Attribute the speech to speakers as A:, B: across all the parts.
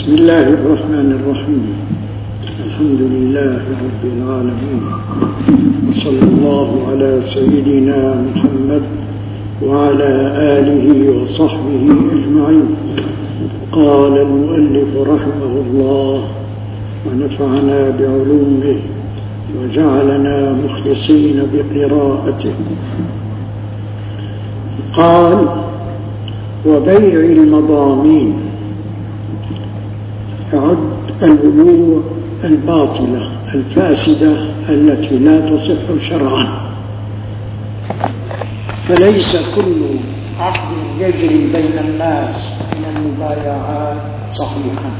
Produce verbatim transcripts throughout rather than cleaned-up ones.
A: بسم الله الرحمن الرحيم. الحمد لله رب العالمين، وصلى الله على سيدنا محمد وعلى آله وصحبه أجمعين. قال المؤلف رحمه الله ونفعنا بعلومه وجعلنا مخلصين بقراءته. قال: وبيع المضامين يعد البيوع الباطلة الفاسدة التي لا تصح شرعا، فليس كل عقد يجري بين الناس من المبايعات صحيحا،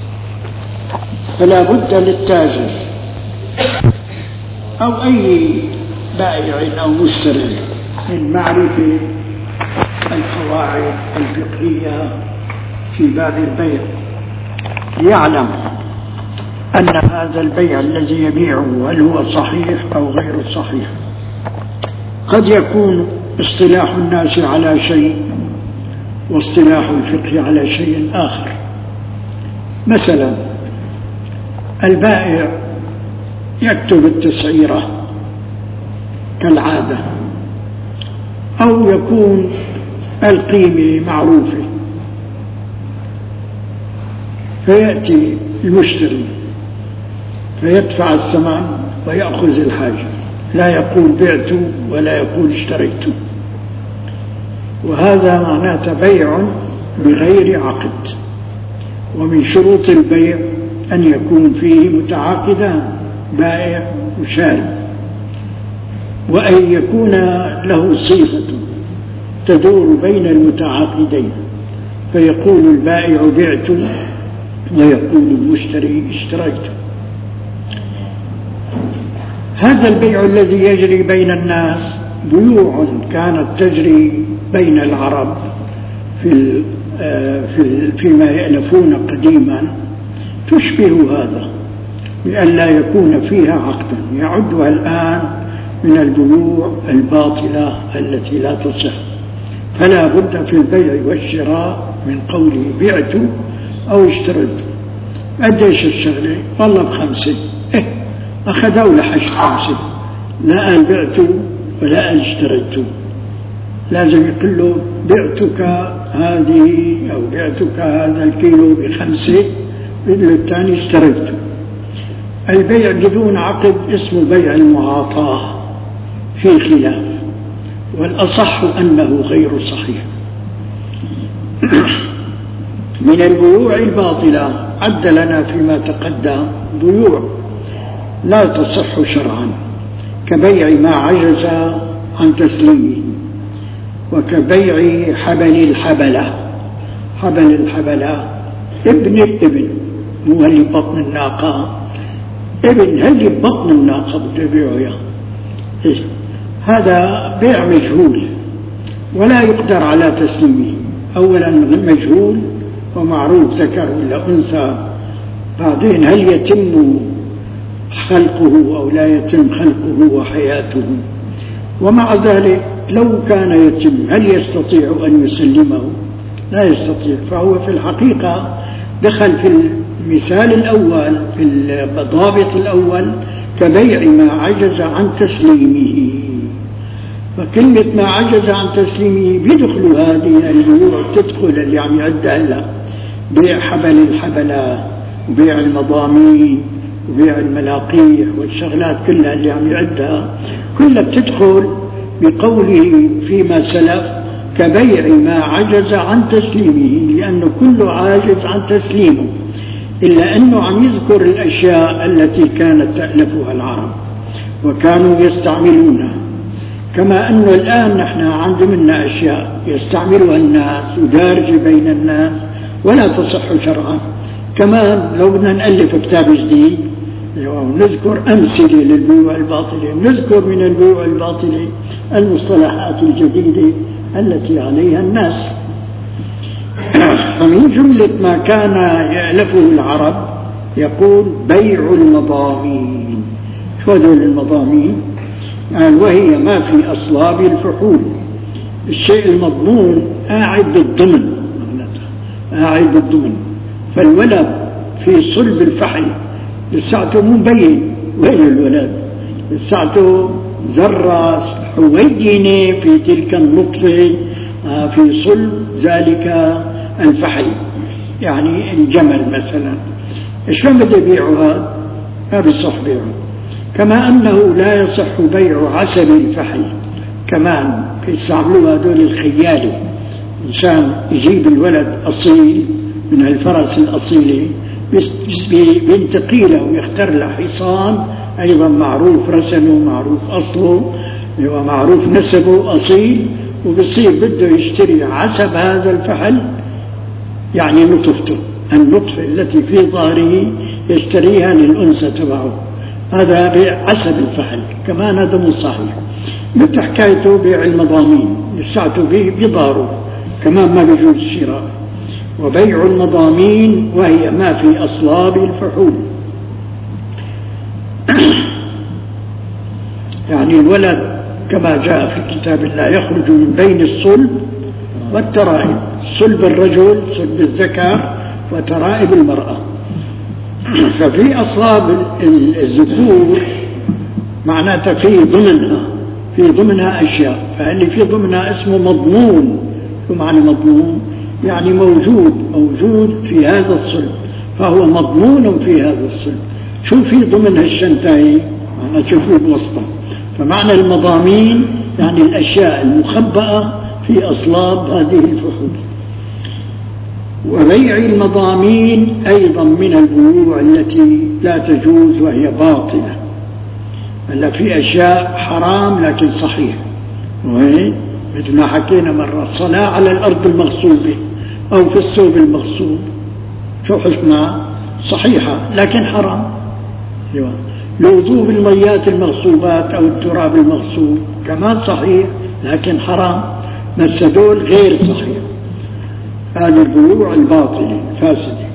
A: فلا بد للتاجر أو أي بائع أو مشتري من معرفة القواعد الفقهية في باب البيع، ليعلم أن هذا البيع الذي يبيعه هل هو صحيح أو غير صحيح. قد يكون اصطلاح الناس على شيء واصطلاح الفقه على شيء آخر. مثلا البائع يكتب التسعيرة كالعادة، أو يكون القيمة معروفة، فيأتي المشتري فيدفع الثمن ويأخذ الحاجة، لا يقول بعت ولا يقول اشتريت، وهذا معناته بيع بغير عقد. ومن شروط البيع أن يكون فيه متعاقدان، بائع وشاري، وأن يكون له صيغة تدور بين المتعاقدين، فيقول البائع بعت ويقول المشتري اشتريت. هذا البيع الذي يجري بين الناس بيوع كانت تجري بين العرب في في فيما يألفون قديما تشبه هذا، بأن لا يكون فيها عقدا، يعدها الآن من البيوع الباطلة التي لا تصح. فلا بد في البيع والشراء من قوله بعت أو اشتريت. قديش الشغلة؟ والله بخمسة. إيه أخذوا لحش خمسة، لا قال بعت ولا قال اشتريت. لازم يقول له بعتك هذه أو بعتك هذا الكيلو بخمسة، بدل الثاني اشتريت. البيع بدون عقد اسمه بيع المعاطاة، في خلاف، والأصح أنه غير صحيح. من البيوع الباطلة عد لنا فيما تقدم بيوع لا تصح شرعا، كبيع ما عجز عن تسليمه، وكبيع حبل الحبلة. حبل الحبلة ابن الابن، مو اللي بطن الناقة، ابن اللي بطن الناقة بده يبيعه. إيه؟ هذا بيع مجهول ولا يقدر على تسليمه. أولا مجهول ومعروف ذكر ولا أنثى، بعدين هل يتم خلقه أو لا يتم خلقه وحياته، ومع ذلك لو كان يتم هل يستطيع أن يسلمه؟ لا يستطيع. فهو في الحقيقة دخل في المثال الأول، في الضابط الأول، كبيع ما عجز عن تسليمه. فكلمة ما عجز عن تسليمه بيدخل هذه البيوع، تدخل اللي عم يعدها هلا، بيع حبل الحبلة وبيع المضامين وبيع الملاقيح والشغلات كلها اللي عم يعدها، كلها بتدخل بقوله فيما سلف كبيع ما عجز عن تسليمه، لأنه كله عاجز عن تسليمه، إلا أنه عم يذكر الأشياء التي كانت تألفها العرب وكانوا يستعملونها، كما أنه الآن نحن عند منا أشياء يستعملها الناس ودارجة بين الناس ولا تصح شرعا. كمان لو بدنا نألف كتاب جديد نذكر أمثلة للبيوع الباطلة، نذكر من البيوع الباطلة المصطلحات الجديدة التي عليها الناس. فمن جملة ما كان يألفه العرب يقول بيع المضامين. شو هذول المضامين؟ يعني وهي ما في أصلاب الفحول، الشيء المضمون قاعد بالضمن، قاعد بالضمن. فالولد في صلب الفحل لساته مو مبين وين الولد، لساته ذرة حوينة في تلك النطفة في صلب ذلك الفحل. يعني الجمل مثلا شلون بده يبيعها؟ ما بيصح بيعه. كما أنه لا يصح بيع عسل الفحل، كمان بيستعملوها هذول الخيالي، إنسان يجيب الولد أصيل من الفرس الأصيلة بينتقي له ويختار له حصان أيضا معروف رسمه معروف أصله ومعروف نسبه أصيل، وبصير بده يشتري عسب هذا الفحل، يعني نطفته النطفة التي في ظهره يشتريها للأنثى تبعه، هذا بيع عسب الفحل. كمان هذا مو صحيح. مثل حكايته بيع المضامين لساته بضاره كمان ما بيجوز الشراء. وبيع المضامين وهي ما في أصلاب الفحول، يعني الولد كما جاء في كتاب الله يخرج من بين الصلب والترائب، صلب الرجل صلب الذكر وترائب المرأة. ففي أصلاب الذكور معناتها في ضمنها في ضمنها أشياء، فاللي في ضمنها اسمه مضمون. شو معنى مضمون؟ يعني موجود موجود في هذا الصلب، فهو مضمون في هذا الصلب. شو في ضمن هالشنتاي؟ معنى شوفوا بوسطه. فمعنى المضامين يعني الأشياء المخبأة في أصلاب هذه الفحول. وبيع المضامين أيضا من البيوع التي لا تجوز وهي باطلة. هلا في أشياء حرام لكن صحيح، وين مثل ما حكينا مرة الصلاة على الأرض المغصوبة أو في الثوب المغصوب، شو حكمها؟ صحيحة لكن حرام. الوضوء بالميات المغصوبات أو التراب المغصوب كمان صحيح لكن حرام، بس هذول غير صحيح. هذه البيوع الباطلة فاسدة.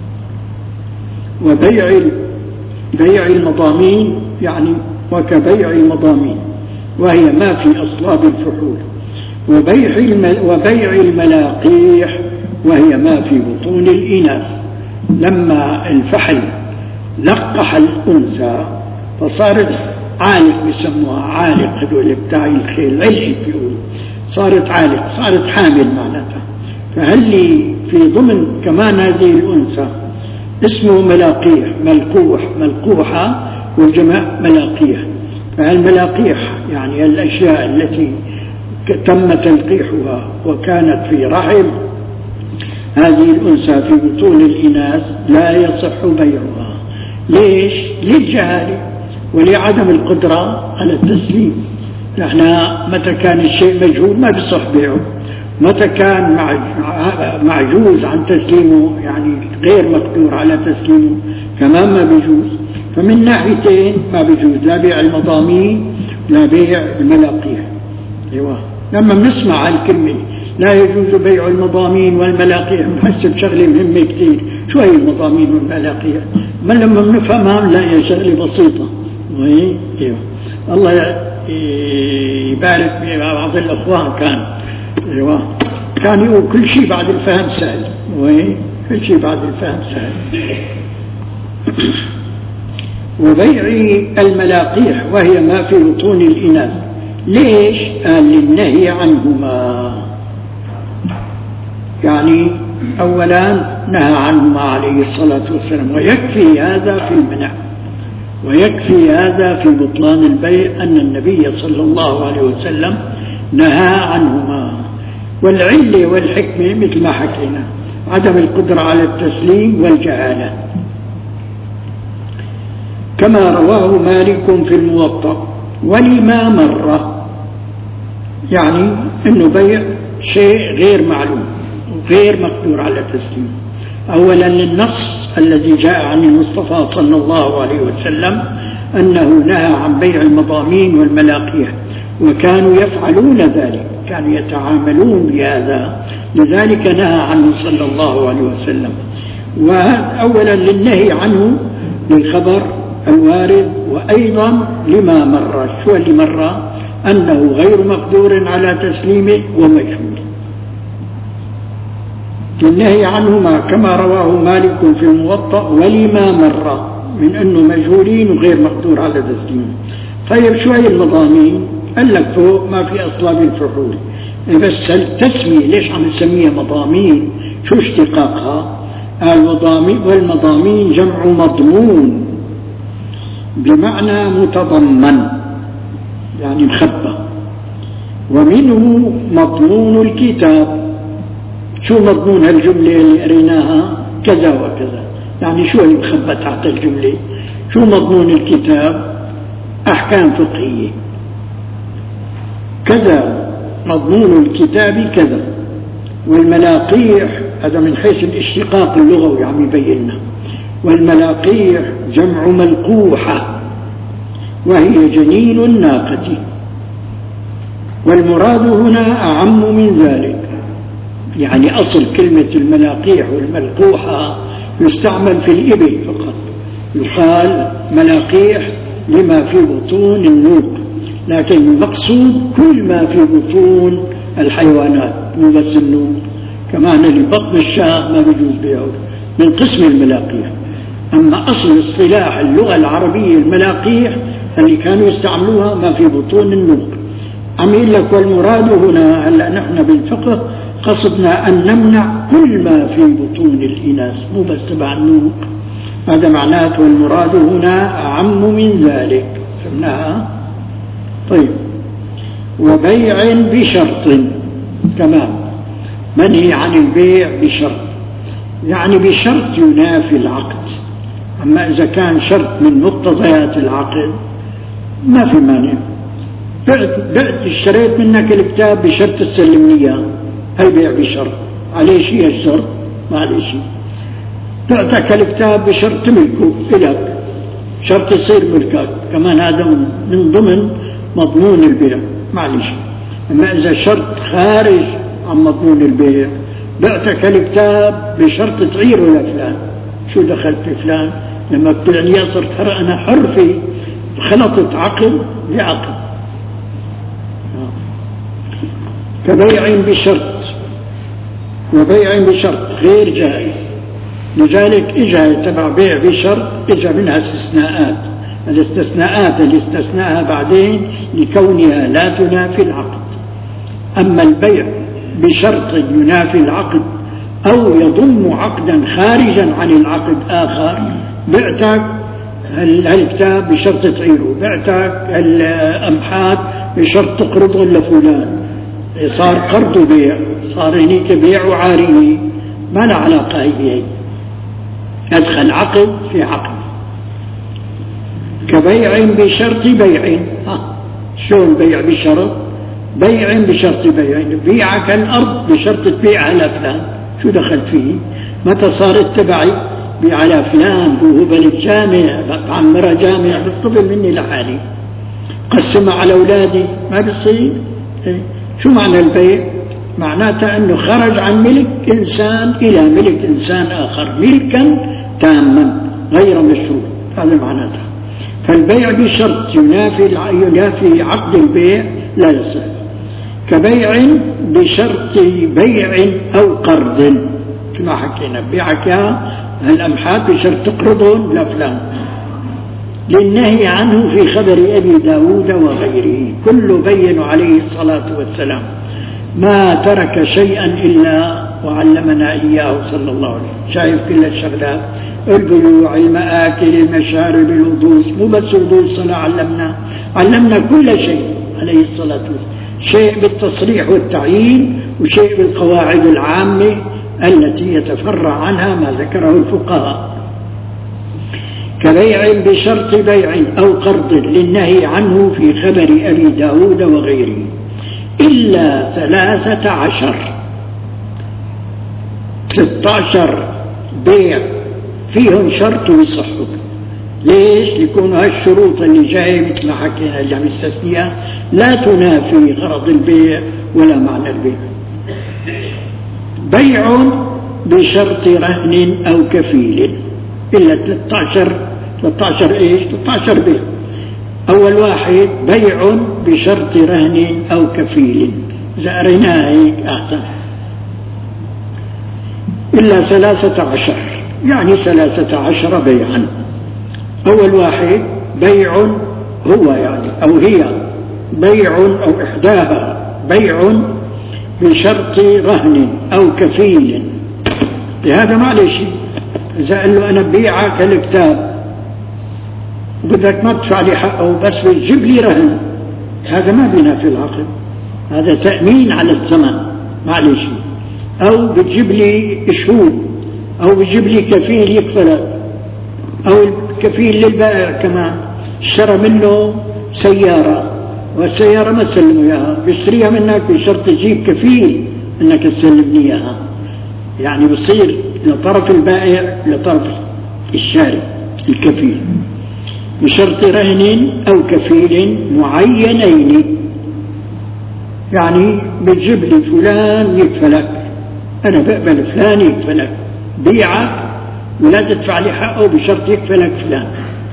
A: وبيع بيع المضامين يعني وكبيع المضامين وهي ما في أصلاب الفحول. وبيع وبيع الملاقيح وهي ما في بطون الإناث. لما الفحل لقح الأنثى فصارت عالق، بيسموها عالق، هذول بتاع الخيل علق بيقولوا، صارت عالق صارت حامل معناتها. فهل في ضمن كمان هذه الأنثى اسمه ملاقيح، ملقوح ملقوحة والجماع ملاقيح. فالملاقيح يعني الأشياء التي تم تلقيحها وكانت في رحم هذه الأنثى في بطون الإناث لا يصح بيعها. ليش؟ للجهالة ولعدم القدرة على التسليم. نحن متى كان الشيء مجهول ما بيصح بيعه، متى كان معجوز عن تسليمه يعني غير مقدور على تسليمه كمان ما بيجوز. فمن ناحيتين ما بيجوز، لا بيع المضامين لا بيع الملاقيح. ايوه لما بنسمع هالكلمة لا يجوز بيع المضامين والملاقيح بنحسب شغلة مهمة كتير. شو هي المضامين والملاقيح؟ ما لما بنفهمها لا هي شغلة بسيطة. ايوه الله يبارك في بعض الأخوان كان ايوه كان يقول كل شيء بعد الفهم سهل، كل شيء بعد الفهم سهل. وبيع الملاقيح وهي ما في بطون الإناث. ليش؟ قال للنهي عنهما، يعني أولا نهى عنهما عليه الصلاة والسلام، ويكفي هذا في المنع ويكفي هذا في بطلان البيع أن النبي صلى الله عليه وسلم نهى عنهما. والعلة والحكمة مثل ما حكينا عدم القدرة على التسليم والجهالة، كما رواه مالك في الموطأ. ولما مر يعني أنه بيع شيء غير معلوم وغير مقدور على تسليم. أولا للنص الذي جاء عن المصطفى صلى الله عليه وسلم أنه نهى عن بيع المضامين والملاقيح، وكانوا يفعلون ذلك، كانوا يتعاملون بهذا، لذلك نهى عنه صلى الله عليه وسلم. وأولا للنهي عنه للخبر الوارد، وأيضا لما مر. شو اللي مر؟ أنه غير مقدور على تسليمه ومجهول. للنهي عنهما كما رواه مالك في الموطأ ولما مر من أنه مجهولين وغير مقدور على تسليمهم. طيب شو هي المضامين؟ قال لك فوق ما في أصلاب الفحول، بس التسمية ليش عم نسميها مضامين؟ شو اشتقاقها؟ المضامين والمضامين جمع مضمون بمعنى متضمن يعني مخبى، ومنه مضمون الكتاب. شو مضمون هالجملة اللي قريناها؟ كذا وكذا، يعني شو اللي مخبى تحت الجملة؟ شو مضمون الكتاب؟ أحكام فقهية كذا، مضمون الكتاب كذا. والملاقيح هذا من حيث الاشتقاق اللغوي عم يبيننا. والملاقيح جمع ملقوحة وهي جنين الناقة، والمراد هنا أعم من ذلك، يعني أصل كلمة الملاقيح والملقوحة يستعمل في الإبل فقط، يقال ملاقيح لما في بطون النوق، لكن المقصود كل ما في بطون الحيوانات مو بس النوق، كمان اللي بطن الشاة ما بيجوز بيعه من قسم الملاقيح. أما أصل اصطلاح اللغة العربية الملاقيح اللي كانوا يستعملوها ما في بطون النوق. عم يقول لك والمراد هنا، هلا نحن بالفقه قصدنا أن نمنع كل ما في بطون الإناث مو بس تبع النوق، هذا معناته والمراد هنا أعم من ذلك. فهمناها؟ طيب. وبيع بشرط كمان، منهي عن البيع بشرط، يعني بشرط ينافي العقد. أما إذا كان شرط من مقتضيات العقد ما في مانع. بعت, بعت اشتريت منك الكتاب بشرط تسلمني اياه، هي بيع بشرط، عليه شيء الشرط؟ ما عليه شيء. بعتك الكتاب بشرط تملكه إلك، شرط يصير ملكك، كمان هذا من ضمن مضمون البيع، معلش. أما إذا شرط خارج عن مضمون البيع، بعتك الكتاب بشرط تعيره لفلان، شو دخلت بفلان؟ لما بتعني صرت أنا حر فيه، خلطت عقل بعقل. كبيع بشرط، وبيع بشرط غير جائز. لذلك إجا تبع بيع بشرط إجا منها استثناءات، الاستثناءات اللي استثناها بعدين لكونها لا تنافي العقد. أما البيع بشرط ينافي العقد أو يضم عقدا خارجا عن العقد آخر، بعتك الكتاب بشرط تعيره، بعتك الأمحات بشرط تقرضه لفلان، صار قرض وبيع، صار هنيك بيع وعارية، ما له علاقة هي، أدخل عقد في عقد. كبيع بشرط بيع، ها شو البيع بشرط؟ بيع بشرط بيع، بيعك الأرض بشرط تبيعها لفلان، شو دخل فيه؟ متى صارت تبعي؟ بيع على فلان، بوهبل الجامع، بعمرها جامع، بتطبل مني لحالي، قسمها على أولادي، ما بصير. شو معنى البيع؟ معناته أنه خرج عن ملك إنسان إلى ملك إنسان آخر ملكا تاما غير مشروط، هذا معناته. فالبيع بشرط ينافي ينافي عقد البيع لا يصح. كبيع بشرط بيع أو قرض، كما حكينا بيعك الأمحات بشرط تقرضون لفلان، للنهي عنه في خبر أبي داود وغيره. كل بين عليه الصلاة والسلام ما ترك شيئا إلا وعلمنا إياه صلى الله عليه وسلم. شايف كل الشغلات، البيوع، المآكل، المشارب، الوضوء، مو بس وضوء صلاة، علمنا علمنا كل شيء عليه الصلاة والسلام، شيء بالتصريح والتعيين وشيء بالقواعد العامة التي يتفرع عنها ما ذكره الفقهاء. كبيع بشرط بيع أو قرض للنهي عنه في خبر أبي داود وغيره، إلا ثلاثة عشر ستة عشر بيع فيهم شرط ويصحوا. ليش؟ يكون هالشروط اللي جاي مثل ما حكينا اللي عم يستثنيها لا تنافي غرض البيع ولا معنى البيع. بيع بشرط رهن أو كفيل، إلا ثلاثة عشر ثلاثة عشر إيش؟ ثلاثة عشر بيع. أول واحد بيع بشرط رهن أو كفيل، إذا قريناها هيك أحسن. إلا ثلاثة عشر، يعني ثلاثة عشر بيعا. أول واحد بيع هو يعني أو هي بيع أو إحداها بيع بشرط رهن أو كفيل. لهذا معلش إذا قال له أنا ببيعك الكتاب بدك ما تدفع لي حقه بس بتجيب لي رهن، هذا ما بينافي العقد، هذا تأمين على الثمن معلش. أو بتجيب لي شهود، أو بتجيب لي كفيل يكفلك، أو الكفيل للبائع كمان اشترى منه سيارة والسيارة ما تسلمه إياها، بيشتريها منك بشرط تجيب كفيل أنك تسلمني إياها، يعني بصير لطرف البائع لطرف الشاري الكفيل بشرط رهن أو كفيل معينين. يعني بتجيب لي فلان يكفلك، أنا بقبل فلان يكفلك، بيعك ولا تدفع لي حقه بشرط يكفلك فلان،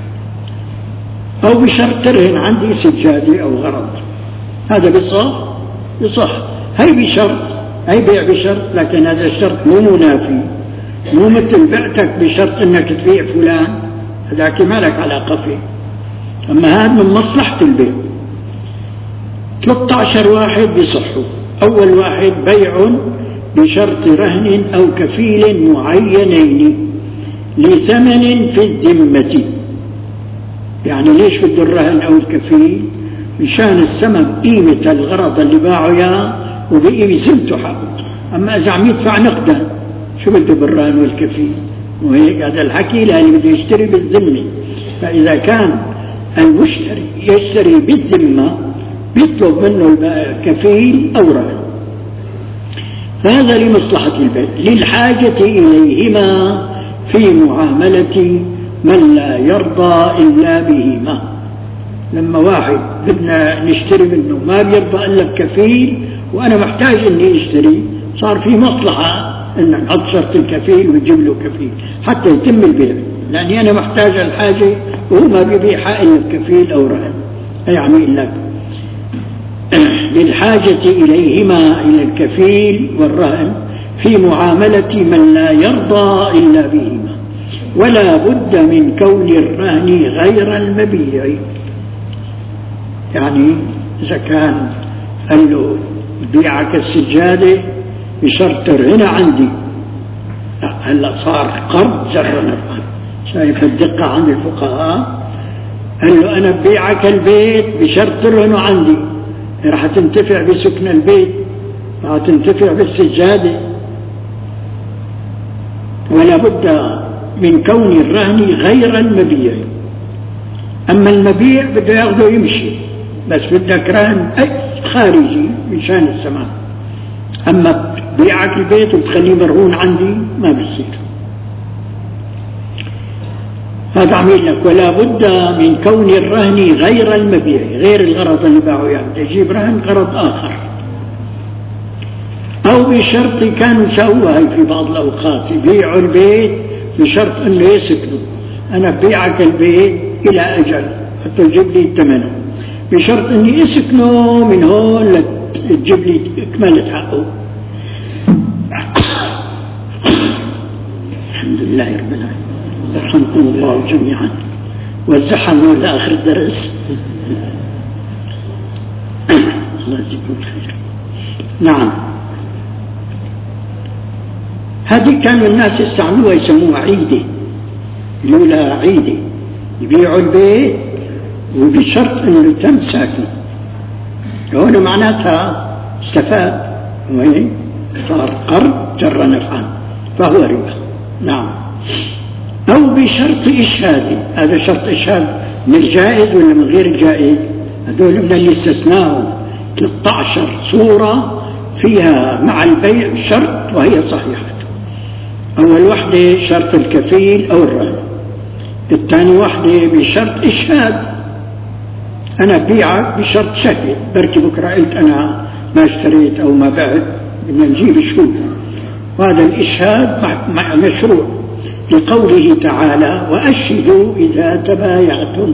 A: أو بشرط ترهن عندي سجادة أو غرض، هذا بصح بصح هي بشرط، هي بيع بشرط، لكن هذا الشرط مو منافي، مو مثل بعتك بشرط أنك تبيع فلان، هذاك ما لك علاقة فيه. أما هذا من مصلحة البيع. ثلاثة عشر واحد بصحوا. أول واحد بيع بشرط رهن أو كفيل معينين لثمن في الذمة. يعني ليش بده الرهن أو الكفيل؟ مشان الثمن قيمة الغرض اللي باعه إياه وبقي ذمته حقه. أما إذا عم يدفع نقدا شو بده بالرهن والكفيل؟ وهيك هذا الحكي لأنه بده يشتري بالذمة. فإذا كان المشتري يشتري بالذمة بيطلب منه البائع كفيل أو رهن، فهذا لمصلحة البيع للحاجة إليهما في معاملة من لا يرضى إلا بهما. لما واحد بدنا نشتري منه ما بيرضى إلا بكفيل وأنا محتاج إني أشتري، صار في مصلحة إن نحط شرط الكفيل ويجيب له كفيل حتى يتم البيع، لأني أنا محتاج الحاجة وهو ما بيبيعها إلا بكفيل أو رهن. يعني لك للحاجة إليهما إلى الكفيل والرهن في معاملة من لا يرضى إلا بهما، ولا بد من كون الرهن غير المبيع. يعني إذا كان قال له بيعك السجادة بشرط ترهن عندي، هلا صار قرض جر نفعا. شايف الدقة عند الفقهاء؟ قال له أنا ببيعك البيت بشرط ترهن عندي، راح تنتفع بسكن البيت، راح تنتفع بالسجادة. ولا بد من كون الرهن غير المبيع. أما المبيع بده ياخذه يمشي، بس بدك رهن أي خارجي مشان السماء. أما بيعك البيت وتخليه مرهون عندي ما بصير. هذا عميل لك ولا بد من كون الرهن غير المبيع، غير الغرض اللي باعه يعني تجيب رهن غرض آخر. أو بشرط كانوا سووها في بعض الأوقات يبيعوا البيت بشرط أنه يسكنوا، أنا ببيعك البيت إلى أجل حتى تجيب لي ثمنه، بشرط أني أسكنه من هون لتجيب لي إكمالة حقه. الحمد لله رب العالمين، يرحمكم الله جميعا وزحموا لآخر الدرس. الله يجزيكم خير. نعم، هذه كانوا الناس يستعملوها يسموها عيدة، الأولى عيدة، يبيعوا البيت وبشرط أنه تم ساكن. هنا معناتها استفاد وين صار قرض جر نفعا فهو ربا. نعم. أو بشرط إشهاد، هذا شرط إشهاد من الجائز ولا من غير الجائز؟ هذول من اللي استثناهم ثلاثة عشر صورة فيها مع البيع شرط وهي صحيحة. أول وحدة شرط الكفيل أو الرهن، الثاني وحدة بشرط إشهاد، أنا بيعك بشرط شهد، بركي بكرة قلت أنا ما اشتريت أو ما بعت بدنا نجيب شهود، وهذا الإشهاد مشروع لقوله تعالى وأشهدوا إذا تبايعتم،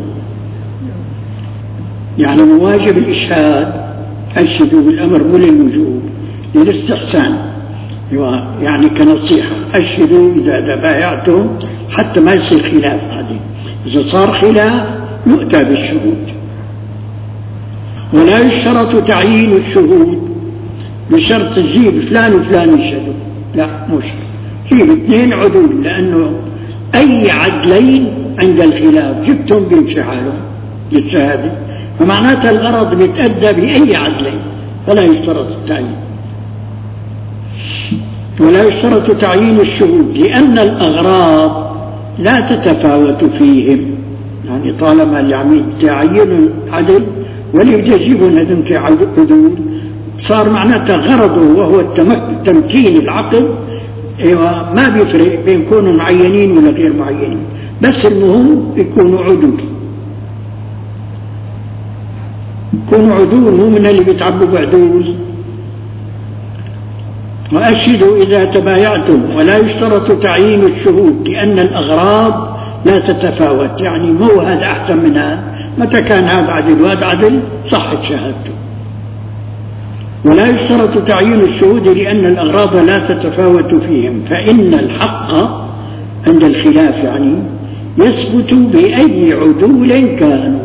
A: يعني مواجب الإشهاد، أشهدوا بالأمر مو للوجوب للاستحسان، يعني كنصيحة أشهدوا إذا تبايعتم حتى ما يصير خلاف. هذه إذا صار خلاف يؤتى بالشهود. ولا يشترط تعيين الشهود بشرط تجيب فلان وفلان يشهدوا، لا مو شرط، جيب اثنين عدول، لأنه أي عدلين عند الخلاف جبتهم بيمشي حالهم للشهادة، فمعناتها الغرض بيتأدى بأي عدلين، فلا يشترط التعيين. ولا يشترط تعيين الشهود لأن الأغراض لا تتفاوت فيهم، يعني طالما العميد تعين عدل ولا يجيبون هذم كعدول، صار معناتها غرضه وهو تمكين العقل، ايوه ما بيفرق بين يكونوا معينين ولا غير معينين، بس المهم يكونوا عدول، يكونوا عدول، مو من اللي بيتعبوا بعدول. وأشهدوا إذا تبايعتم. ولا يشترط تعيين الشهود لأن الأغراض لا تتفاوت، يعني مو هذا أحسن من هذا، متى كان هذا عدل وهذا عدل صحت شهادته. ولا يشترط تعيين الشهود لأن الأغراض لا تتفاوت فيهم، فإن الحق عند الخلاف يعني يثبت بأي عدول كانوا.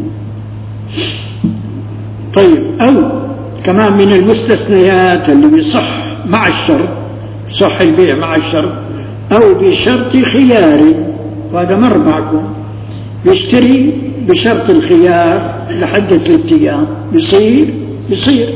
A: طيب، أو كمان من المستثنيات اللي بيصح مع الشرط، صح البيع مع الشرط، أو بشرط خيار، وهذا مر معكم، يشتري بشرط الخيار لحد ثلاثة أيام بيصير بيصير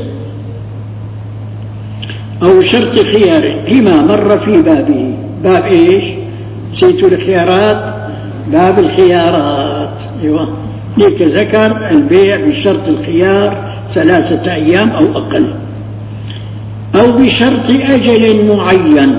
A: أو شرط خيار فيما مر في بابه. باب إيش؟ نسيتوا الخيارات، باب الخيارات، أيوة ليك ذكر البيع بشرط الخيار ثلاثة أيام أو أقل، أو بشرط أجل معين،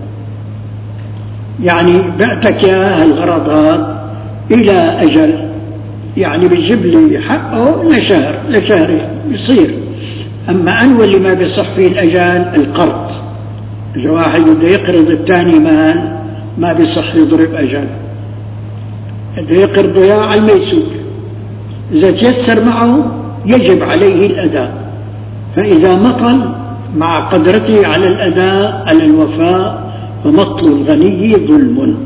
A: يعني بعتك يا هالغرضات إلى أجل، يعني بيجيب لي حقه لشهر لشهرين يصير. أما أنو اللي ما بيصح فيه الأجال القرض، إذا واحد بده يقرض الثاني مال ما بيصح يضرب أجل، بده يقرض إياه على الميسور، إذا تيسر معه يجب عليه الأداء، فإذا مطل مع قدرته على الأداء على الوفاء فمطل الغني ظلم،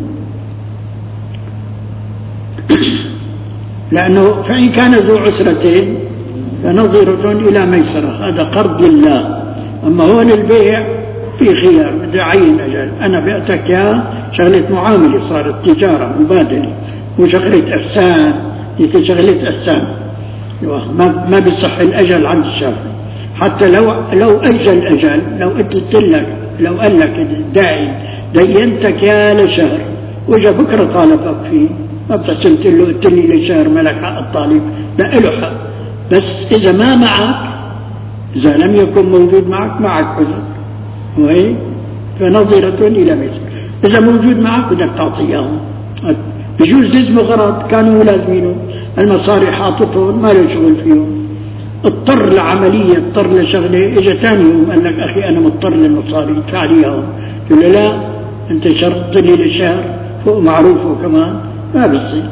A: لأنه فإن كان ذو عسرة فنظرة إلى ميسرة، هذا قرض لله. أما هون البيع في خيار، بدي أعين أجل، أنا بعتك يا شغلة معاملة، صارت تجارة مبادلة وشغلة أحسان، ديك شغلة أحسان، ما ما بيصح الأجل عند الشافعي، حتى لو لو أجل أجل، لو قلت لك لو قال لك الداعي دينتك يا لشهر وجا بكرة طالبك فيه، ما بتحسن تقول له قلت لي لشهر ملك حق الطالب، لا له حق، بس إذا ما معك، إذا لم يكن موجود معك معك عذر، وهي فنظرة إلى مثل. إذا موجود معك بدك تعطيهم، بجوز لازمه غرض كانوا لازمينه، المصاري حاططهم ما له شغل فيهم، اضطر لعملية، اضطر لشغلة، إجا ثاني يوم قال لك أخي أنا مضطر للمصاري تعاليهم، قل له لا أنت شرطت لي للشهر فوق معروفه كمان، ما بيصير.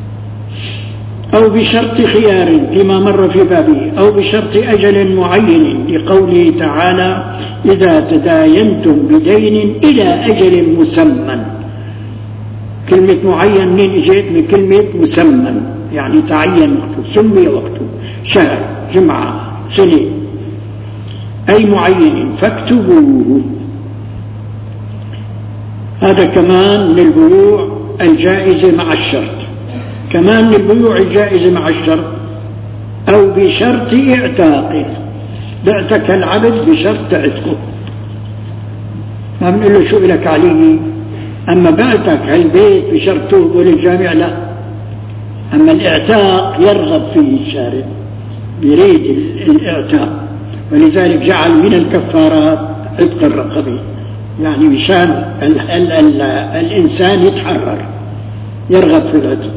A: أو بشرط خيار فيما مر في بابه، أو بشرط أجل معين لقوله تعالى إذا تداينتم بدين إلى أجل مسمى. كلمة معين من اجت من كلمة مسمى، يعني تعين وقته، سمي وقته، شهر، جمعة، سنة، أي معين فاكتبوه. هذا كمان من البيوع الجائزة مع الشرط، كمان من البيوع الجائزة مع الشرط. أو بشرط اعتاق، بعتك العبد بشرط تعتقه، ما بنقول له شو لك عليه، أما بعتك هالبيت بشرط توبه للجامع لا. أما الإعتاق يرغب فيه الشارع، يريد الإعتاق، ولذلك جعل من الكفارات عتق الرقبة، يعني مشان ال ال ال الإنسان يتحرر، يرغب في العتق.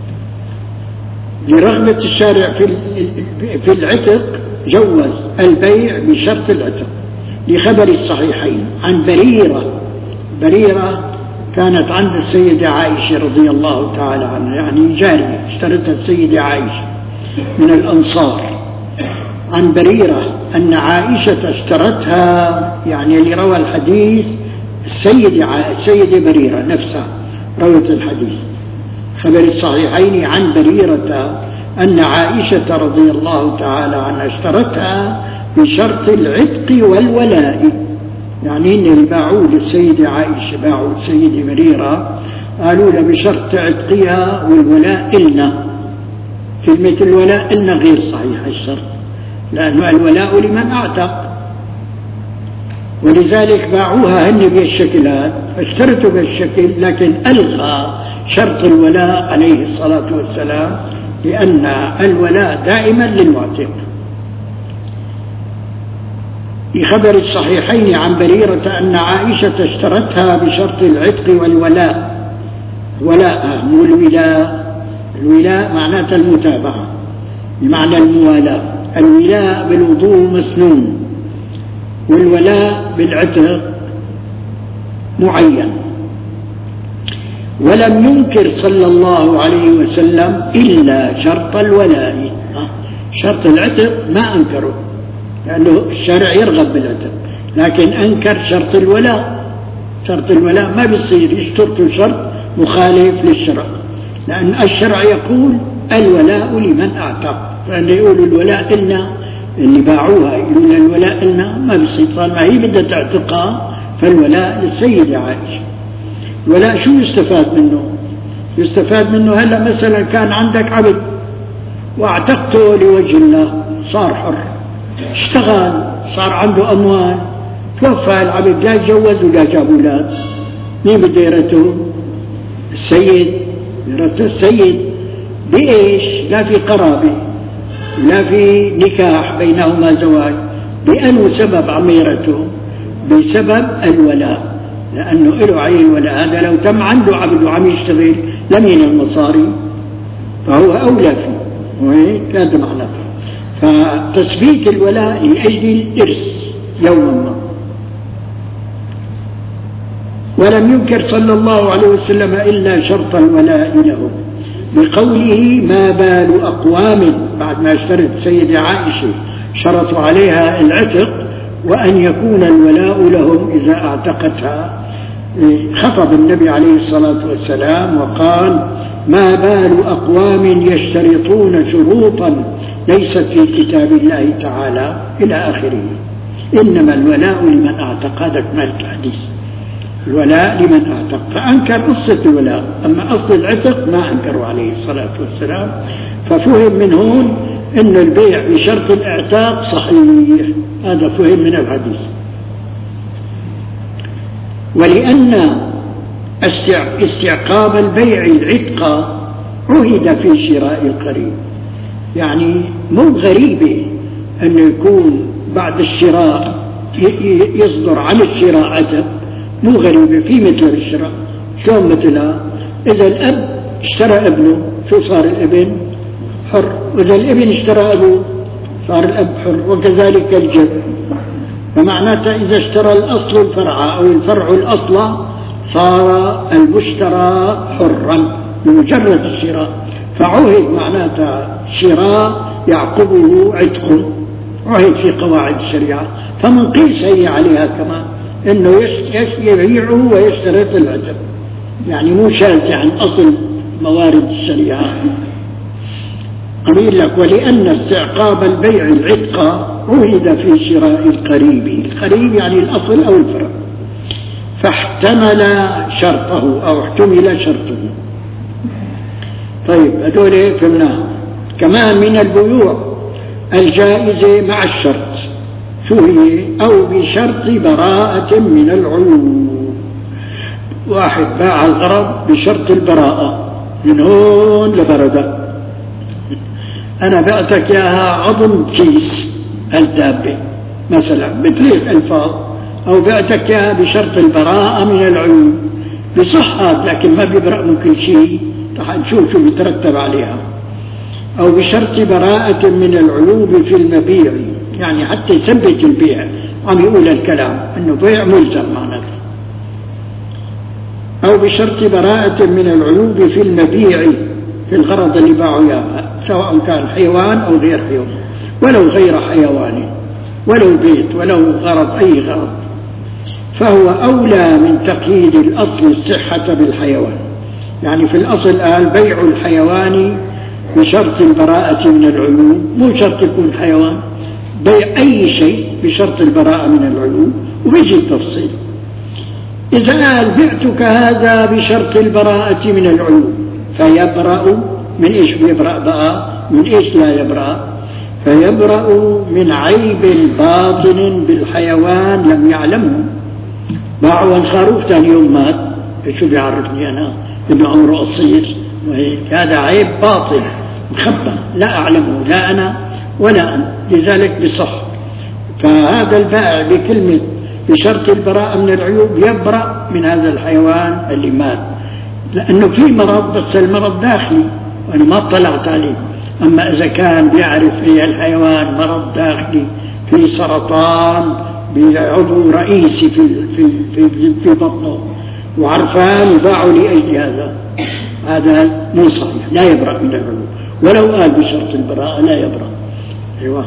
A: لرغبة الشارع في في العتق جوز البيع بشرط العتق، لخبر الصحيحين عن بريرة. بريرة كانت عند السيدة عائشة رضي الله تعالى عنها، يعني جارية اشترتها السيدة عائشة من الأنصار، عن بريرة أن عائشة اشترتها، يعني اللي روى الحديث السيدة السيدة بريرة نفسها روت الحديث، خبر الصحيحين عن بريرة أن عائشة رضي الله تعالى عنها اشترتها بشرط العتق والولاء، يعني إن اللي باعوه للسيدة عائشة باعوا السيدة بريرة قالوا له بشرط عتقها والولاء إلنا. كلمة الولاء إلنا غير صحيح الشرط، لأنه الولاء لمن أعتق، ولذلك باعوها هن بالشكل هذا، فاشترطوا بالشكل، لكن ألغى شرط الولاء عليه الصلاة والسلام، لأن الولاء دائما للمعتق. في خبر الصحيحين عن بريرة أن عائشة اشترتها بشرط العتق والولاء، ولاء مو الولاء، الولاء معناتها المتابعة بمعنى الموالاة، الولاء بالوضوء مسنون، والولاء بالعتق معين. ولم ينكر صلى الله عليه وسلم إلا شرط الولاء، شرط العتق ما أنكره لأنه الشرع يرغب بالعتق، لكن أنكر شرط الولاء. شرط الولاء ما بيصير يشترط شرط مخالف للشرع، لأن الشرع يقول الولاء لمن أعتق، فأن يقولوا الولاء إلنا، اللي باعوها يقولوا الولاء إلنا ما بيصير، طالما هي بدها تعتقها فالولاء للسيدة عائشة. الولاء شو يستفاد منه؟ يستفاد منه هلا مثلا كان عندك عبد واعتقته لوجه الله، صار حر، اشتغل، صار عنده أموال، توفى العبد، لا تجوز ولا جاب أولاد، مين بده يرثه؟ السيد، يرثه السيد بإيش؟ لا في قرابة لا في نكاح بينهما زواج، بأنه سبب عميرته بسبب الولاء، لأنه له عين ولا هذا لو تم عنده عبد وعم يشتغل لم ينال مصاري فهو أولى فيه، وهيك هذا معناته. فتثبيت الولاء لأجل الإرث يوما ما. ولم ينكر صلى الله عليه وسلم إلا شرط الولاء له بقوله ما بال أقوام، بعد ما اشترت سيدة عائشة شرطوا عليها العتق وأن يكون الولاء لهم إذا اعتقتها، خطب النبي عليه الصلاة والسلام وقال ما بال أقوام يشترطون شروطا ليست في كتاب الله تعالى إلى آخره، إنما الولاء لمن اعتق. هذا كمال الحديث، الولاء لمن اعتق، فأنكر قصة الولاء، أما أصل العتق ما أنكروا عليه الصلاة والسلام. ففهم من هون أن البيع بشرط الاعتاق صحيح، هذا فهم من الحديث. ولأن استعقاب البيع العتق عهد في شراء القريب، يعني مو غريبة أنه يكون بعد الشراء يصدر عن الشراء عتق، مو غريبة في مثل الشراء. شلون مثلها؟ إذا الأب اشترى ابنه شو صار الابن؟ حر، وإذا الابن اشترى أبوه صار الأب حر، وكذلك الجد. فمعناته إذا اشترى الأصل الفرع أو الفرع الأصل صار المشترى حرا بمجرد الشراء، فعهد معناته شراء يعقبه عتق، عهد في قواعد الشريعة. فمن قيس هي عليها كمان إنه يبيعه ويشترط العتق، يعني مو شاذ عن أصل موارد الشريعة. قبيل لك ولأن استعقاب البيع العتق عهد في شراء القريب، القريب يعني الأصل أو الفرع، فاحتمل شرطه أو احتمل شرطه. طيب هذول فهمناها. كمان من البيوع الجائزة مع الشرط، شو هي؟ أو بشرط براءة من العيوب. واحد باع الغرض بشرط البراءة من هون لبردة، أنا بعتك ياها عظم كيس الدابة مثلا مثل الألفاظ، أو بعتك ياها بشرط البراءة من العيوب، بصح هذا لكن ما بيبرأ من كل شيء، رح نشوف شو بيترتب عليها. أو بشرط براءة من العيوب في المبيع، يعني حتى يثبت البيع، عم يقول الكلام إنه بيع ملزم معناته. أو بشرط براءة من العيوب في المبيع، في الغرض اللي باعوا إياه، سواء كان حيوان أو غير حيوان. ولو غير حيوان، ولو بيت، ولو غرض أي غرض، فهو أولى من تقييد الأصل الصحة بالحيوان. يعني في الأصل قال بيع الحيوان بشرط البراءة من العيوب، مو شرط يكون حيوان، بيع أي شيء بشرط البراءة من العيوب، وبيجي التفصيل. إذا قال بعتك هذا بشرط البراءة من العيوب، فيبرأ من إيش بيبرأ بقى؟ من إيش لا يبرأ؟ فيبرأ من عيب باطن بالحيوان لم يعلمه. باعوا الخروف ثاني يوم مات، شو بيعرفني أنا إنه عمره قصير؟ هذا عيب باطن مخبى لا أعلمه لا أنا ولا أنا، لذلك بصح. فهذا البائع بكلمة بشرط البراءة من العيوب يبرأ من هذا الحيوان اللي مات، لأنه في مرض بس المرض داخلي وأنا ما اطلعت عليه. أما إذا كان بيعرف هي الحيوان مرض داخلي في سرطان بعضو رئيسي في في في, في بطنه وعرفان وباعوا لأجل هذا، هذا مو صحيح، لا يبرأ من العيوب ولو قال بشرط البراءة لا يبرأ. أيوة.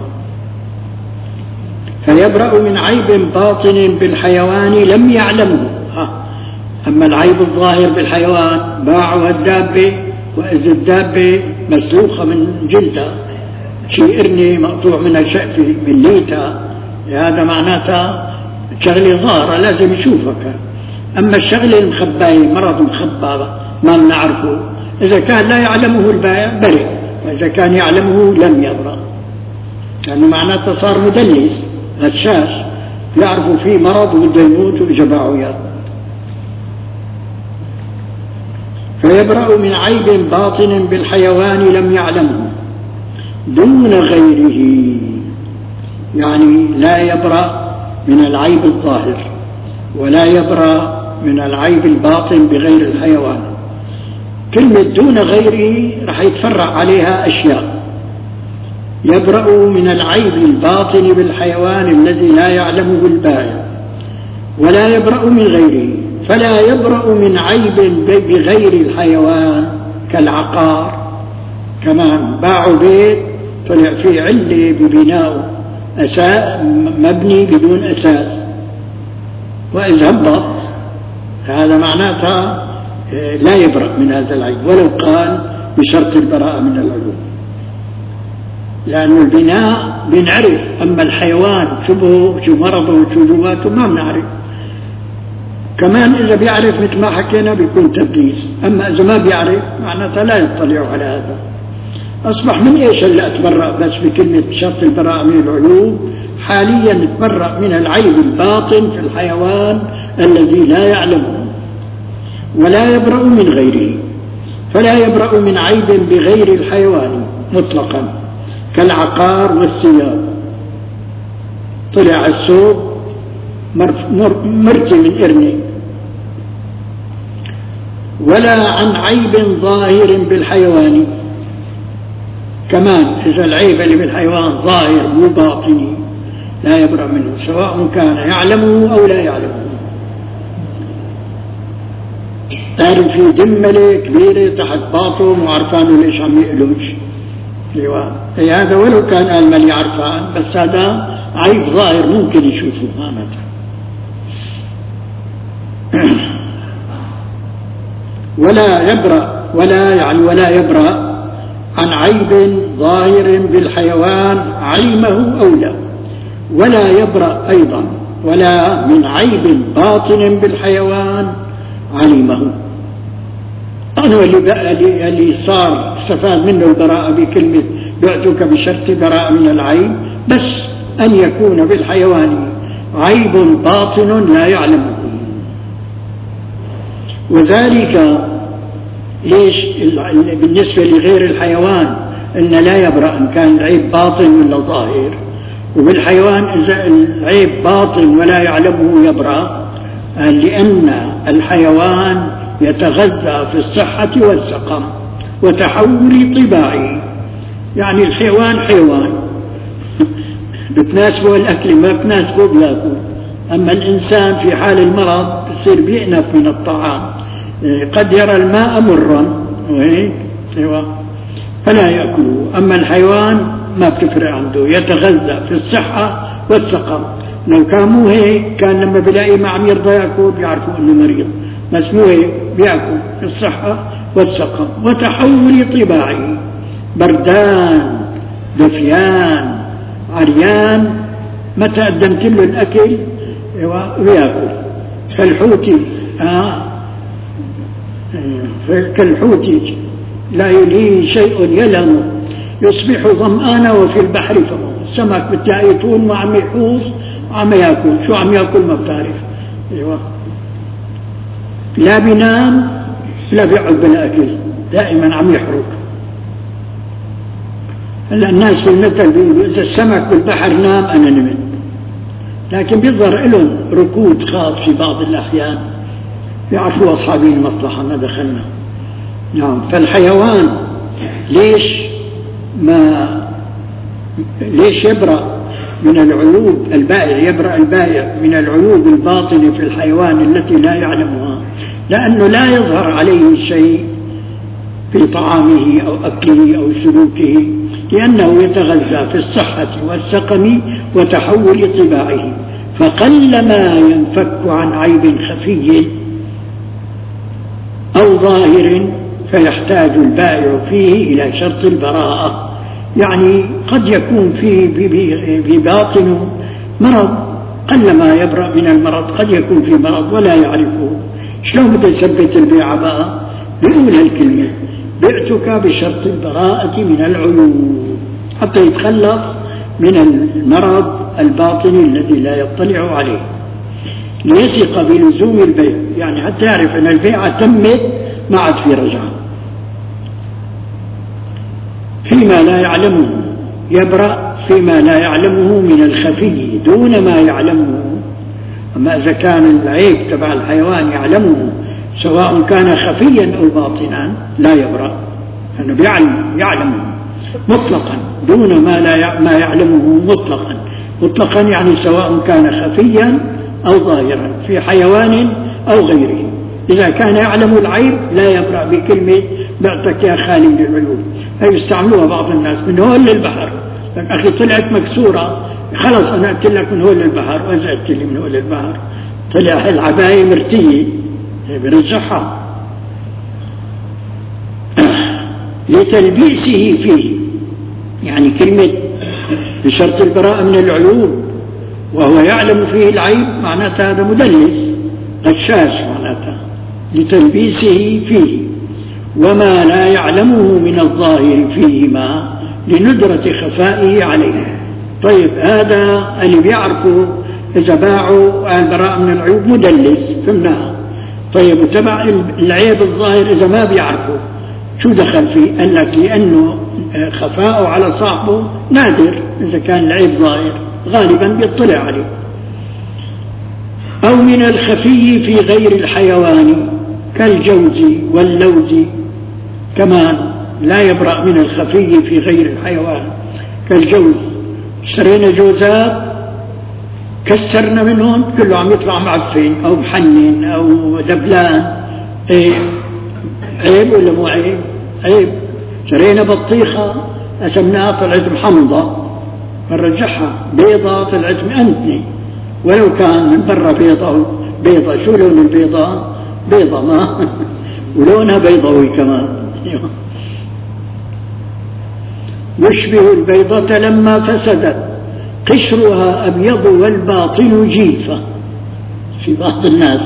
A: فيبرأ من عيب باطن بالحيوان لم يعلمه. ها. أما العيب الظاهر بالحيوان باعوا الدابة، وإذا الدابة مسلوخة من جلدها، شيء إرني مقطوع منها شقفة من ليتها، هذا معناتها شغلة ظاهرة لازم يشوفك. أما الشغلة المخباية مرض مخبى ما بنعرفه، إذا كان لا يعلمه البائع برئ، وإذا كان يعلمه لم يبرأ، يعني معناته صار مدلس غشاش يعرفوا فيه مرض وبده يموت وجبعوا ياه. فيبرأ من عيب باطن بالحيوان لم يعلمه دون غيره، يعني لا يبرأ من العيب الظاهر ولا يبرأ من العيب الباطن بغير الحيوان. كلمة دون غيره رح يتفرع عليها أشياء. يبرأ من العيب الباطن بالحيوان الذي لا يعلمه البائع، ولا يبرأ من غيره. فلا يبرأ من عيب بغير الحيوان كالعقار، كمان باعوا بيت طلع فيه علة ببناء أساس مبني بدون أساس وإذا هبط، هذا معناتها لا يبرأ من هذا العيب ولو قال بشرط البراءة من العيوب، لأن البناء بنعرف، أما الحيوان شو شو مرضه وشو جواته ما بنعرف. كمان إذا بيعرف مثل ما حكينا بيكون تدليس، أما إذا ما بيعرف معناتها لا يطلع على هذا. أصبح من إيش اللي أتبرأ بس بكلمة شرط البراءة من العيوب؟ حاليا نتبرأ من العيب الباطن في الحيوان الذي لا يعلمه، ولا يبرأ من غيره. فلا يبرأ من عيب بغير الحيوان مطلقا كالعقار والثياب، طلع الثوب مرتي من إرني. ولا عن عيب ظاهر بالحيوان، كمان إذا العيب اللي بالحيوان ظاهر مو باطني لا يبرأ منه سواء كان يعلمه أو لا يعلمه. تعرف في دملة كبيرة تحت باطن وعرفانه ليش عم يقلوش، ايوه هذا ولو كان قال مالي عرفان، بس هذا عيب ظاهر ممكن يشوفه معناته. ولا يبرأ ولا يعني ولا يبرأ عن عيب ظاهر بالحيوان علمه أو لا، ولا يبرأ أيضا ولا من عيب باطن بالحيوان علمه. أنا اللي اللي صار استفاد منه البراءة بكلمة بعتك بشرط براءة من العيب، بس أن يكون بالحيوان عيب باطن لا يعلمه. وذلك ليش بالنسبة لغير الحيوان إن لا يبرأ إن كان العيب باطن ولا ظاهر، وبالحيوان إذا العيب باطن ولا يعلمه يبرأ، لأن الحيوان يتغذى في الصحة والسقم وتحول طباعي. يعني الحيوان حيوان بتناسبه الأكل ما بتناسبه بياكل، أما الإنسان في حال المرض بصير بيأنف من الطعام، قد يرى الماء مرا وهيك أيوة فلا يأكله. أما الحيوان ما بتفرق عنده، يتغذى في الصحة والسقم. لو كان مو هيك كان لما بلاقي ما عم يرضى يأكل بيعرفوا أنه مريض، بس مو هيك، بيأكل في الصحة والسقم. وتحول طباعه، بردان دفيان عريان، متى قدمت له الأكل ويأكل. كالحوت آه كالحوت لا يليه شيء يلم، يصبح ظمآنا وفي البحر فمه. السمك بتلاقي طول ما عم يحوص عم يأكل، شو عم يأكل ما بتعرف. أيوة. لا بينام لا بيقعد بالأكل، دائما عم يحرق. هلا الناس في المثل بيقولوا إذا السمك بالبحر نام أنا نمت، لكن بيظهر لهم ركود خاص في بعض الأحيان، بيعرفوا أصحابي المصلحة ما دخلنا. نعم. فالحيوان ليش ما ليش يبرأ من العيوب؟ البائع يبرأ البائع من العيوب الباطنة في الحيوان التي لا يعلمها، لأنه لا يظهر عليه شيء في طعامه أو أكله أو سلوكه، لأنه يتغذى في الصحة والسقم وتحول طباعه. فقلما ينفك عن عيب خفي أو ظاهر فيحتاج البائع فيه إلى شرط البراءة. يعني قد يكون في بباطنه مرض، قلما يبرأ من المرض، قد يكون في مرض ولا يعرفه. شلون بده يثبت البيع بقى؟ بيقول هالكلمة: بعتك بشرط البراءة من العيوب، حتى يتخلص من المرض الباطني الذي لا يطلع عليه، ليثق بلزوم البيع، يعني حتى يعرف أن البيعة تمت ما عاد في رجعة. فيما لا يعلمه، يبرأ فيما لا يعلمه من الخفي دون ما يعلمه. أما إذا كان العيب تبع الحيوان يعلمه سواء كان خفيا أو باطنا لا يبرأ، لأنه بيعلم يعلمه مطلقا دون ما لا ما يعلمه مطلقا. مطلقا يعني سواء كان خفيا أو ظاهرا في حيوان أو غيره. إذا كان يعلم العيب لا يبرأ بكلمة بعتك يا خالي من العيوب. هي يستعملوها بعض الناس: من هون للبحر، لك أخي طلعت مكسورة، خلص أنا قلت لك من هون للبحر، وإذا قلت لي من هون للبحر طلع العباية مرتية برجعها. لتلبيسه فيه، يعني كلمة بشرط البراءة من العيوب وهو يعلم فيه العيب معناتها هذا مدلس غشاش معناتها. لتلبيسه فيه وما لا يعلمه من الظاهر فيهما لندرة خفائه عليه. طيب هذا اللي بيعرفه إذا باعوا البراءة من العيوب مدلس، فهمناها. طيب وتبع العيب الظاهر إذا ما بيعرفه شو دخل فيه؟ قال لك لأنه خفاؤه على صاحبه نادر. إذا كان العيب ظاهر غالبا بيطلع عليه. أو من الخفي في غير الحيوان كالجوز واللوز، كمان لا يبرأ من الخفي في غير الحيوان. كالجوز، اشترينا جوزات كسرنا منهم كله عم يطلع معفن أو محنن أو دبلان، ايه عيب ولا مو عيب؟ عيب. شرينا بطيخة قسمناها طلعت محمضة، بنرجعها بيضة طلعت مأنتني، ولو كان من برا بيضة بيضة. شو لون البيضة؟ بيضة ما ولونها بيضوي كمان. يشبه البيضة لما فسدت قشرها أبيض والباطن جيفة في بعض الناس.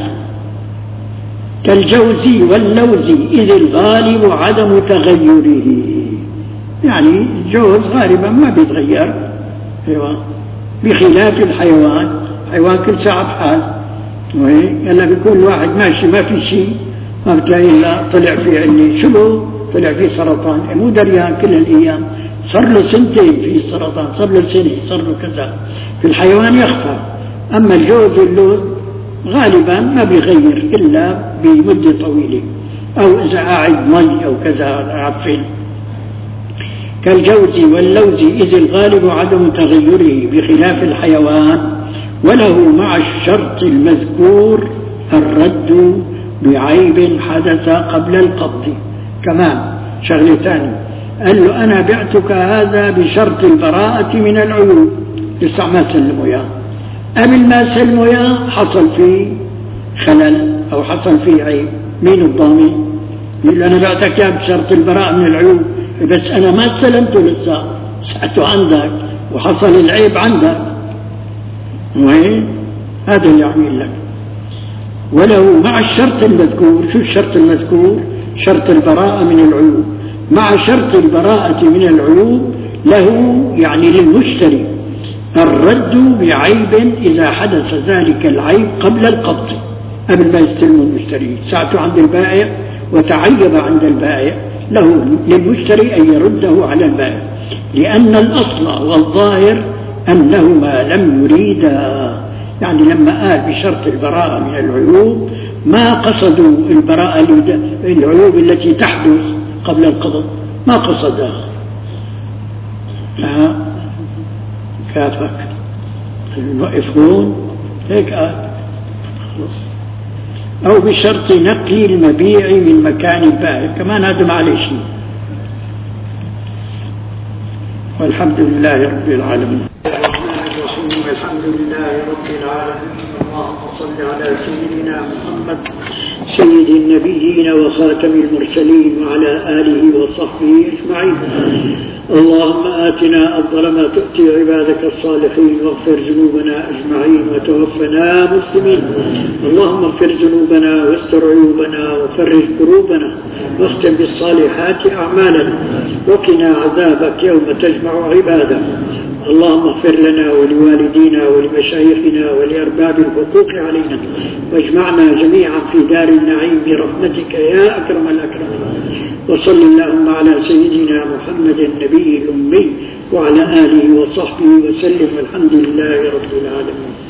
A: كالجوز واللوز إذ الغالب عدم تغيره، يعني الجوز غالبا ما بيتغير. أيوة. بخلاف الحيوان، حيوان كل ساعة بحال. هلا بيكون الواحد ماشي ما في شيء ما بتلاقيه لا طلع فيه عني شو طلع فيه سرطان، مو دريان كل الأيام، صار له سنتين في سرطان، صار له سنة، صار له كذا. في الحيوان يخفى. أما الجوز واللوز غالبا ما بيغير إلا بمدة طويلة، أو إذا قاعد مي أو كذا عفن. كالجوز واللوز إذ الغالب عدم تغيره بخلاف الحيوان، وله مع الشرط المذكور الرد بعيب حدث قبل القبض. كمان شغلة ثانية، قال له أنا بعتك هذا بشرط البراءة من العيوب، لسه ما سلموا إياه. قبل ما سلموا إياه حصل فيه خلل أو حصل فيه عيب، مين الضامن؟ يقول له أنا بعتك إياه بشرط البراءة من العيوب، بس أنا ما استلمته لسه، سأته عندك وحصل العيب عندك، وين هذا اللي يعمل لك. ولو مع الشرط المذكور، شو الشرط المذكور؟ شرط البراءة من العيوب. مع شرط البراءة من العيوب له يعني للمشتري الرد بعيب إذا حدث ذلك العيب قبل القبض، قبل ما يستلم المشتري، ساعته عند البائع وتعيب عند البائع، له للمشتري أن يرده على البائع، لأن الأصل والظاهر أنهما لم يريدا، يعني لما قال بشرط البراءة من العيوب ما قصدوا البراءة العيوب التي تحدث قبل القبض، ما قصدها. ها كافك نوقف هون هيك قال، أو بشرط نقل المبيع من مكان البائع، كمان هذا معلش. والحمد لله رب العالمين. الحمد لله رب العالمين. اللهم صل على سيدنا محمد سيد النبيين وخاتم المرسلين وعلى آله وصحبه أجمعين. اللهم آتنا أفضل ما تؤتي عبادك الصالحين، واغفر ذنوبنا أجمعين وتوفنا مسلمين. اللهم اغفر ذنوبنا واستر عيوبنا وفرج كروبنا، واختم بالصالحات أعمالنا، وقنا عذابك يوم تجمع عبادك. اللهم اغفر لنا ولوالدينا ولمشايخنا ولأرباب الحقوق علينا، واجمعنا جميعا في دار النعيم برحمتك يا أكرم الأكرمين. وصل اللهم على سيدنا محمد النبي الأمي وعلى آله وصحبه وسلم، والحمد لله رب العالمين.